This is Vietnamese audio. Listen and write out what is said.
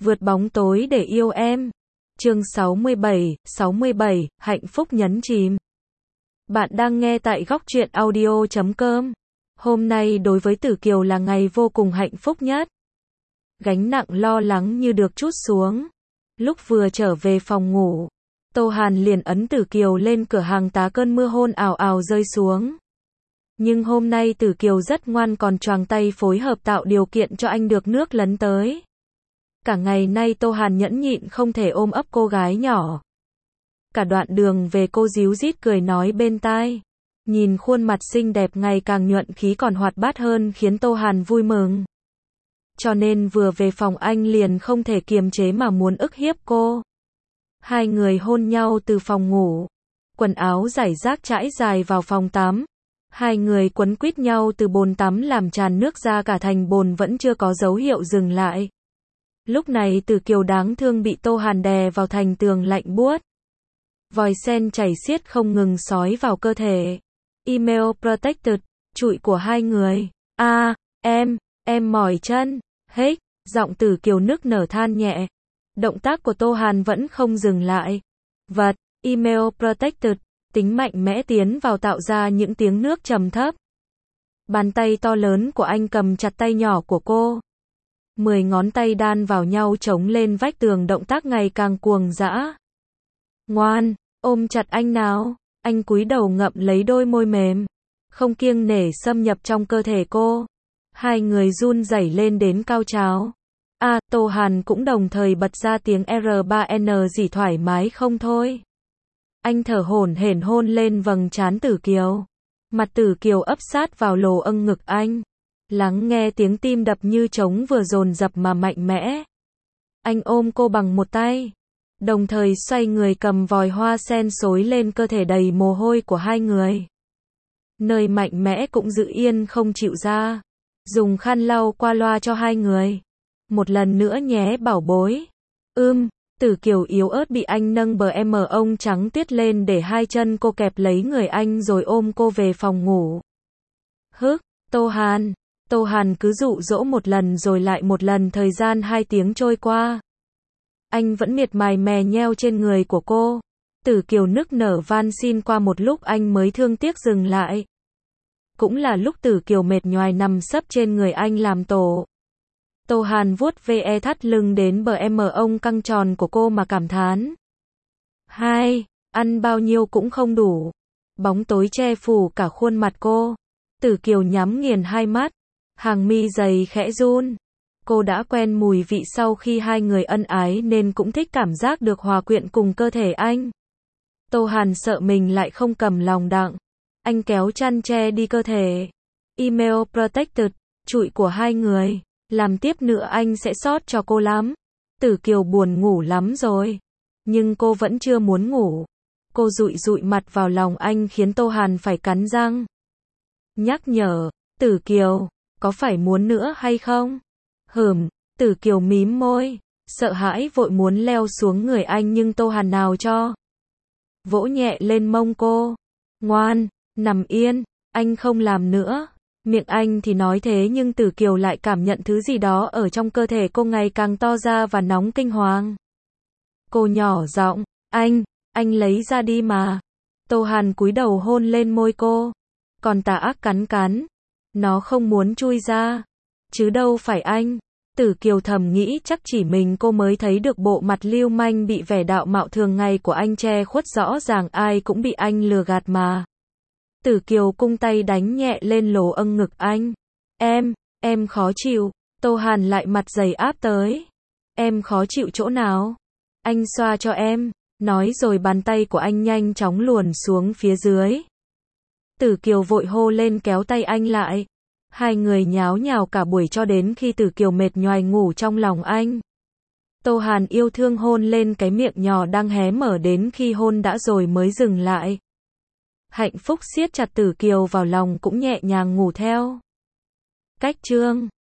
Vượt bóng tối để yêu em. Chương 67, hạnh phúc nhấn chìm. Bạn đang nghe tại góc truyện audio.com. Hôm nay đối với Tử Kiều là ngày vô cùng hạnh phúc nhất. Gánh nặng lo lắng như được trút xuống. Lúc vừa trở về phòng ngủ, Tô Hàn liền ấn Tử Kiều lên cửa hàng tá cơn mưa hôn ào ào rơi xuống. Nhưng hôm nay Tử Kiều rất ngoan còn choàng tay phối hợp tạo điều kiện cho anh được nước lấn tới. Cả ngày nay Tô Hàn nhẫn nhịn không thể ôm ấp cô gái nhỏ. Cả đoạn đường về cô díu dít cười nói bên tai. Nhìn khuôn mặt xinh đẹp ngày càng nhuận khí còn hoạt bát hơn khiến Tô Hàn vui mừng. Cho nên vừa về phòng anh liền không thể kiềm chế mà muốn ức hiếp cô. Hai người hôn nhau từ phòng ngủ. Quần áo rải rác trải dài vào phòng tắm. Hai người quấn quýt nhau từ bồn tắm làm tràn nước ra cả thành bồn vẫn chưa có dấu hiệu dừng lại. Lúc này Tử Kiều đáng thương bị Tô Hàn đè vào thành tường lạnh buốt. Vòi sen chảy xiết không ngừng xói vào cơ thể. Email protected, trụi của hai người. Em mỏi chân. Hết, giọng Tử Kiều nức nở than nhẹ. Động tác của Tô Hàn vẫn không dừng lại. Vật, email protected, tính mạnh mẽ tiến vào tạo ra những tiếng nước trầm thấp. Bàn tay to lớn của anh cầm chặt tay nhỏ của cô. 10 ngón tay đan vào nhau chống lên vách tường, động tác ngày càng cuồng dã. Ngoan, ôm chặt anh nào. Anh cúi đầu ngậm lấy đôi môi mềm, không kiêng nể xâm nhập trong cơ thể cô. Hai người run rẩy lên đến cao trào. Tô Hàn cũng đồng thời bật ra tiếng R3N gì thoải mái không thôi. Anh thở hổn hển hôn lên vầng trán Tử Kiều. Mặt Tử Kiều ấp sát vào lồ âng ngực anh. Lắng nghe tiếng tim đập như trống vừa dồn dập mà mạnh mẽ. Anh ôm cô bằng một tay, đồng thời xoay người cầm vòi hoa sen xối lên cơ thể đầy mồ hôi của hai người. Nơi mạnh mẽ cũng giữ yên không chịu ra. Dùng khăn lau qua loa cho hai người. Một lần nữa nhé bảo bối. Tử Kiều yếu ớt bị anh nâng bờ em ông trắng tuyết lên để hai chân cô kẹp lấy người anh rồi ôm cô về phòng ngủ. Tô Hàn cứ dụ dỗ một lần rồi lại một lần, thời gian 2 tiếng trôi qua. Anh vẫn miệt mài mè nheo trên người của cô. Tử Kiều nức nở van xin qua một lúc anh mới thương tiếc dừng lại. Cũng là lúc Tử Kiều mệt nhoài nằm sấp trên người anh làm tổ. Tô Hàn vuốt ve thắt lưng đến bờ em ông căng tròn của cô mà cảm thán. Ăn bao nhiêu cũng không đủ. Bóng tối che phủ cả khuôn mặt cô. Tử Kiều nhắm nghiền hai mắt. Hàng mi dày khẽ run. Cô đã quen mùi vị sau khi hai người ân ái nên cũng thích cảm giác được hòa quyện cùng cơ thể anh. Tô Hàn sợ mình lại không cầm lòng đặng. Anh kéo chăn che đi cơ thể. Email protected, trụi của hai người. Làm tiếp nữa anh sẽ xót cho cô lắm. Tử Kiều buồn ngủ lắm rồi. Nhưng cô vẫn chưa muốn ngủ. Cô dụi dụi mặt vào lòng anh khiến Tô Hàn phải cắn răng. Nhắc nhở, Tử Kiều, có phải muốn nữa hay không? Tử Kiều mím môi, sợ hãi vội muốn leo xuống người anh nhưng Tô Hàn nào cho. Vỗ nhẹ lên mông cô. Ngoan, nằm yên, anh không làm nữa. Miệng anh thì nói thế nhưng Tử Kiều lại cảm nhận thứ gì đó ở trong cơ thể cô ngày càng to ra và nóng kinh hoàng. Cô nhỏ giọng, anh lấy ra đi mà. Tô Hàn cúi đầu hôn lên môi cô. Còn tà ác cắn. Nó không muốn chui ra. Chứ đâu phải anh. Tử Kiều thầm nghĩ chắc chỉ mình cô mới thấy được bộ mặt lưu manh bị vẻ đạo mạo thường ngày của anh che khuất, rõ ràng ai cũng bị anh lừa gạt mà. Tử Kiều cung tay đánh nhẹ lên lỗ âng ngực anh. Em khó chịu. Tô Hàn lại mặt dày áp tới. Em khó chịu chỗ nào? Anh xoa cho em. Nói rồi bàn tay của anh nhanh chóng luồn xuống phía dưới. Tử Kiều vội hô lên kéo tay anh lại. Hai người nháo nhào cả buổi cho đến khi Tử Kiều mệt nhoài ngủ trong lòng anh. Tô Hàn yêu thương hôn lên cái miệng nhỏ đang hé mở đến khi hôn đã rồi mới dừng lại. Hạnh phúc siết chặt Tử Kiều vào lòng cũng nhẹ nhàng ngủ theo. Cách chương